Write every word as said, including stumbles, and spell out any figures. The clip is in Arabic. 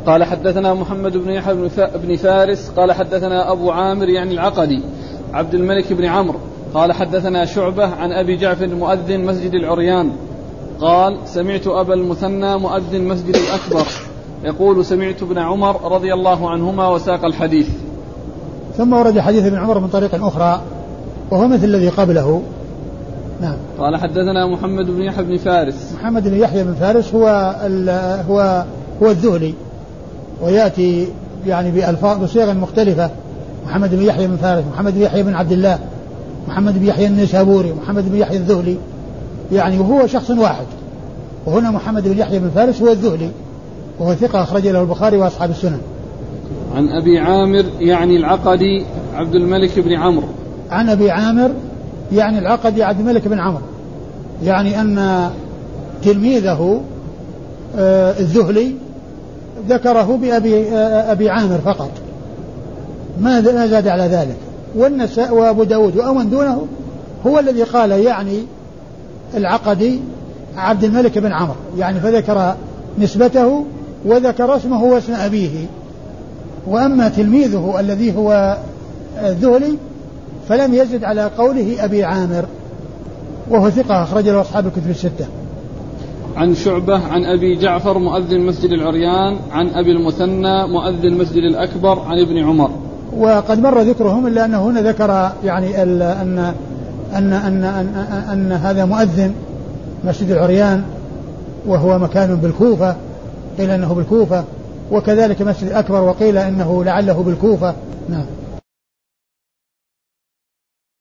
قال حدثنا محمد بن يحيى بن فارس قال حدثنا أبو عامر يعني العقدي عبد الملك بن عمرو قال حدثنا شعبة عن أبي جعفر مؤذن مسجد العريان قال سمعت أبا المثنى مؤذن مسجد الأكبر يقول سمعت ابن عمر رضي الله عنهما وساق الحديث. ثم ورد حديث ابن عمر من طريق أخرى وهو مثل الذي قبله. نعم. قال حدثنا محمد بن يحيى بن فارس. محمد بن يحيى بن فارس هو هو هو الذهلي ويأتي يعني بألفاظ بصيغ مختلفة. محمد بن يحيى بن فارس، محمد بن يحيى بن عبد الله، محمد بن يحيى النيسابوري، محمد بن يحيى الذهلي، يعني وهو شخص واحد. وهنا محمد بن يحيى بن فارس هو الذهلي وهو ثقة أخرج له البخاري وأصحاب السنن. عن أبي عامر يعني العقدي عبد الملك بن عمرو. عن أبي عامر يعني العقدي عبد الملك بن عمرو، يعني أن تلميذه آه الذهلي ذكره بأبي آه أبي عامر فقط، ما زاد على ذلك. والنساء وأبو داود وأمن دونه هو الذي قال يعني العقدي عبد الملك بن عمرو، يعني فذكر نسبته وذكر اسمه واسم أبيه. وأما تلميذه الذي هو الذهلي فلم يزد على قوله أبي عامر وهو ثقة أخرج له أصحاب الكتب الستة. عن شعبة عن أبي جعفر مؤذن مسجد العريان عن أبي المثنى مؤذن مسجد الأكبر عن ابن عمر. وقد مر ذكرهم إلا أنه هنا ذكر يعني أن أن أن أن, أن, أن هذا مؤذن مسجد العريان وهو مكان بالكوفة، قيل أنه بالكوفة، وكذلك مسجد الأكبر وقيل أنه لعله بالكوفة. نعم.